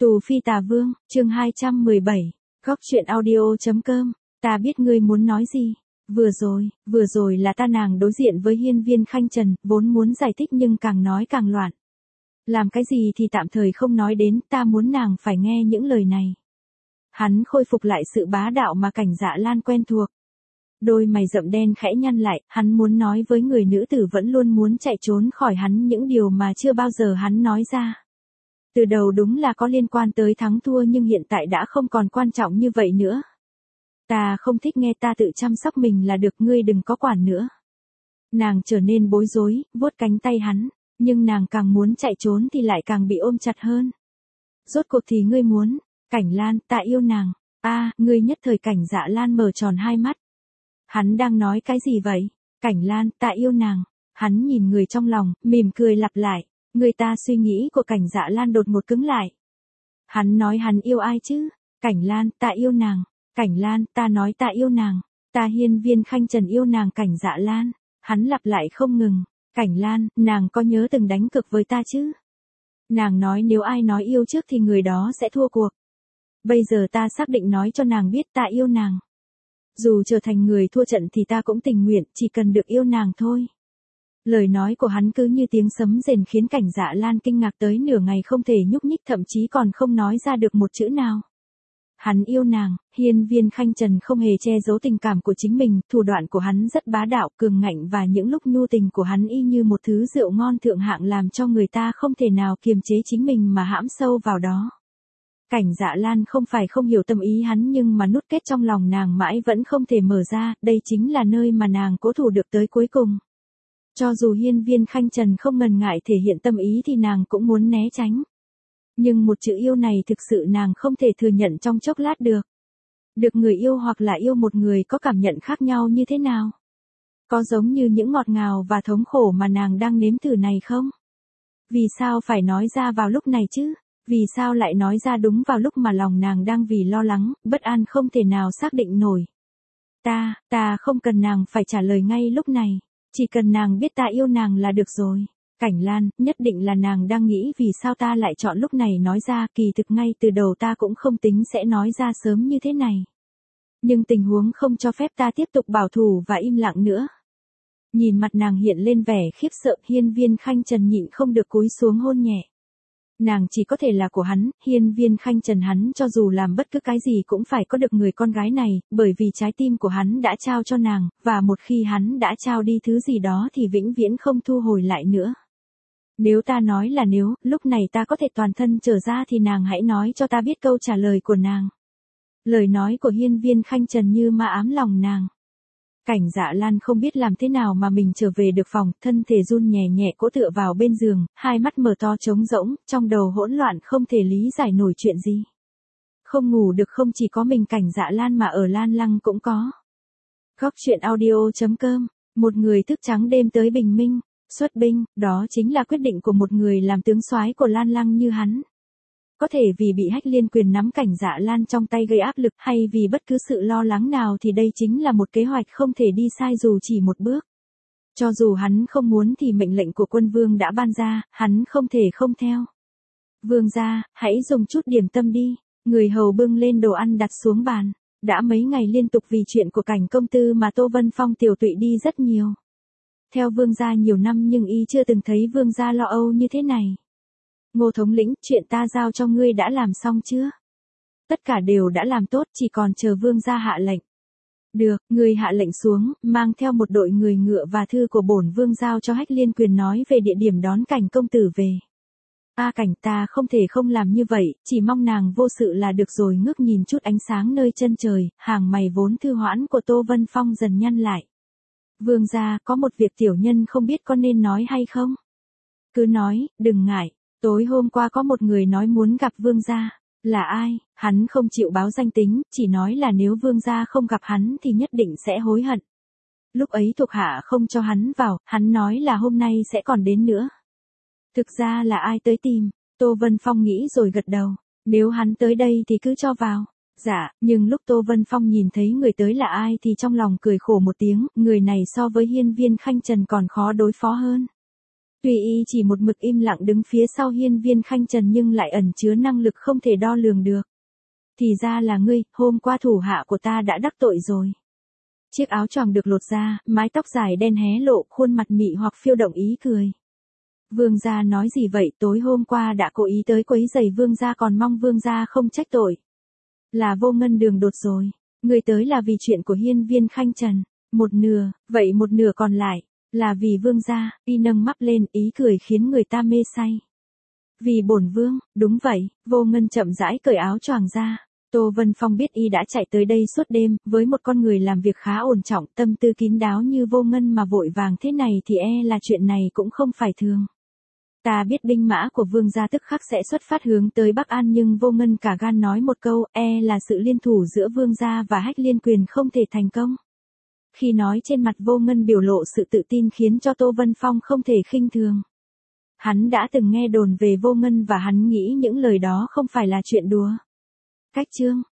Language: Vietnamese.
Tù Phi Tà Vương, chương 217, góc truyện audio.com, ta biết ngươi muốn nói gì. Vừa rồi là ta nàng đối diện với hiên viên Khanh Trần, vốn muốn giải thích nhưng càng nói càng loạn. Làm cái gì thì tạm thời không nói đến, ta muốn nàng phải nghe những lời này. Hắn khôi phục lại sự bá đạo mà Cảnh Dạ Lan quen thuộc. Đôi mày rậm đen khẽ nhăn lại, hắn muốn nói với người nữ tử vẫn luôn muốn chạy trốn khỏi hắn những điều mà chưa bao giờ hắn nói ra. Từ đầu đúng là có liên quan tới thắng thua nhưng hiện tại đã không còn quan trọng như vậy nữa. Ta không thích nghe, ta tự chăm sóc mình là được, ngươi đừng có quản nữa. Nàng trở nên bối rối, vuốt cánh tay hắn, nhưng nàng càng muốn chạy trốn thì lại càng bị ôm chặt hơn. Rốt cuộc thì ngươi muốn, Cảnh Lan, ta yêu nàng. Ngươi nhất thời. Cảnh Dạ Lan mở tròn hai mắt. Hắn đang nói cái gì vậy? Cảnh Lan, ta yêu nàng. Hắn nhìn người trong lòng, mỉm cười lặp lại. Người ta suy nghĩ của Cảnh Dạ Lan đột ngột cứng lại. Hắn nói hắn yêu ai chứ? Cảnh Lan, ta yêu nàng. Cảnh Lan, ta nói ta yêu nàng. Ta hiên viên Khanh Trần yêu nàng. Cảnh Dạ Lan. Hắn lặp lại không ngừng. Cảnh Lan, nàng có nhớ từng đánh cược với ta chứ? Nàng nói nếu ai nói yêu trước thì người đó sẽ thua cuộc. Bây giờ ta xác định nói cho nàng biết ta yêu nàng. Dù trở thành người thua trận thì ta cũng tình nguyện, chỉ cần được yêu nàng thôi. Lời nói của hắn cứ như tiếng sấm rền khiến Cảnh Dạ Lan kinh ngạc tới nửa ngày không thể nhúc nhích, thậm chí còn không nói ra được một chữ nào. Hắn yêu nàng. Hiên viên Khanh Trần không hề che giấu tình cảm của chính mình, thủ đoạn của hắn rất bá đạo, cường ngạnh và những lúc nhu tình của hắn y như một thứ rượu ngon thượng hạng làm cho người ta không thể nào kiềm chế chính mình mà hãm sâu vào đó. Cảnh Dạ Lan không phải không hiểu tâm ý hắn nhưng mà nút kết trong lòng nàng mãi vẫn không thể mở ra, đây chính là nơi mà nàng cố thủ được tới cuối cùng. Cho dù hiên viên Khanh Trần không ngần ngại thể hiện tâm ý thì nàng cũng muốn né tránh. Nhưng một chữ yêu này thực sự nàng không thể thừa nhận trong chốc lát được. Được người yêu hoặc là yêu một người có cảm nhận khác nhau như thế nào? Có giống như những ngọt ngào và thống khổ mà nàng đang nếm thử này không? Vì sao phải nói ra vào lúc này chứ? Vì sao lại nói ra đúng vào lúc mà lòng nàng đang vì lo lắng, bất an không thể nào xác định nổi? Ta không cần nàng phải trả lời ngay lúc này. Chỉ cần nàng biết ta yêu nàng là được rồi. Cảnh Lan, nhất định là nàng đang nghĩ vì sao ta lại chọn lúc này nói ra, kỳ thực ngay từ đầu ta cũng không tính sẽ nói ra sớm như thế này. Nhưng tình huống không cho phép ta tiếp tục bảo thủ và im lặng nữa. Nhìn mặt nàng hiện lên vẻ khiếp sợ, hiên viên Khanh Trần nhịn không được cúi xuống hôn nhẹ. Nàng chỉ có thể là của hắn, hiên viên Khanh Trần hắn cho dù làm bất cứ cái gì cũng phải có được người con gái này, bởi vì trái tim của hắn đã trao cho nàng, và một khi hắn đã trao đi thứ gì đó thì vĩnh viễn không thu hồi lại nữa. Nếu ta nói là nếu, lúc này ta có thể toàn thân trở ra thì nàng hãy nói cho ta biết câu trả lời của nàng. Lời nói của hiên viên Khanh Trần như ma ám lòng nàng. Cảnh Dạ Lan không biết làm thế nào mà mình trở về được phòng, thân thể run nhẹ nhẹ cố tựa vào bên giường, hai mắt mở to trống rỗng, trong đầu hỗn loạn không thể lý giải nổi chuyện gì. Không ngủ được không chỉ có mình Cảnh Dạ Lan mà ở Lan Lăng cũng có. Góc truyện audio.com, một người thức trắng đêm tới bình minh, xuất binh, đó chính là quyết định của một người làm tướng soái của Lan Lăng như hắn. Có thể vì bị Hách Liên quyền nắm Cảnh Dạ Lan trong tay gây áp lực hay vì bất cứ sự lo lắng nào thì đây chính là một kế hoạch không thể đi sai dù chỉ một bước. Cho dù hắn không muốn thì mệnh lệnh của quân vương đã ban ra, hắn không thể không theo. Vương gia, hãy dùng chút điểm tâm đi. Người hầu bưng lên đồ ăn đặt xuống bàn. Đã mấy ngày liên tục vì chuyện của Cảnh công tư mà Tô Vân Phong tiểu tụy đi rất nhiều. Theo vương gia nhiều năm nhưng y chưa từng thấy vương gia lo âu như thế này. Ngô thống lĩnh, chuyện ta giao cho ngươi đã làm xong chưa? Tất cả đều đã làm tốt, chỉ còn chờ vương gia hạ lệnh. Được, ngươi hạ lệnh xuống, mang theo một đội người ngựa và thư của bổn vương giao cho Hách Liên quyền nói về địa điểm đón Cảnh công tử về. Cảnh, ta không thể không làm như vậy, chỉ mong nàng vô sự là được rồi. Ngước nhìn chút ánh sáng nơi chân trời, hàng mày vốn thư hoãn của Tô Vân Phong dần nhăn lại. Vương gia, có một việc tiểu nhân không biết có nên nói hay không? Cứ nói, đừng ngại. Tối hôm qua có một người nói muốn gặp vương gia. Là ai? Hắn không chịu báo danh tính, chỉ nói là nếu vương gia không gặp hắn thì nhất định sẽ hối hận. Lúc ấy thuộc hạ không cho hắn vào, hắn nói là hôm nay sẽ còn đến nữa. Thực ra là ai tới tìm? Tô Vân Phong nghĩ rồi gật đầu. Nếu hắn tới đây thì cứ cho vào. Dạ, nhưng lúc Tô Vân Phong nhìn thấy người tới là ai thì trong lòng cười khổ một tiếng, người này so với hiên viên Khanh Trần còn khó đối phó hơn. Tuy y chỉ một mực im lặng đứng phía sau Hiên Viên Khanh Trần nhưng lại ẩn chứa năng lực không thể đo lường được. Thì ra là ngươi, hôm qua thủ hạ của ta đã đắc tội rồi. Chiếc áo choàng được lột ra, mái tóc dài đen hé lộ, khuôn mặt mị hoặc phiêu động ý cười. Vương gia nói gì vậy, tối hôm qua đã cố ý tới quấy rầy vương gia, còn mong vương gia không trách tội. Là Vô Ngân đường đột rồi, người tới là vì chuyện của Hiên Viên Khanh Trần, một nửa, vậy một nửa còn lại, là vì vương gia. Y nâng mắt lên, ý cười khiến người ta mê say. Vì bổn vương, đúng vậy. Vô Ngân chậm rãi cởi áo choàng ra. Tô Vân Phong biết y đã chạy tới đây suốt đêm, với một con người làm việc khá ổn trọng, tâm tư kín đáo như Vô Ngân mà vội vàng thế này thì là chuyện này cũng không phải thường. Ta biết binh mã của vương gia tức khắc sẽ xuất phát hướng tới Bắc An, nhưng Vô Ngân cả gan nói một câu, là sự liên thủ giữa vương gia và Hách Liên Quyền không thể thành công. Khi nói trên mặt Vô Ngân biểu lộ sự tự tin khiến cho Tô Vân Phong không thể khinh thường. Hắn đã từng nghe đồn về Vô Ngân và hắn nghĩ những lời đó không phải là chuyện đùa. Cách chương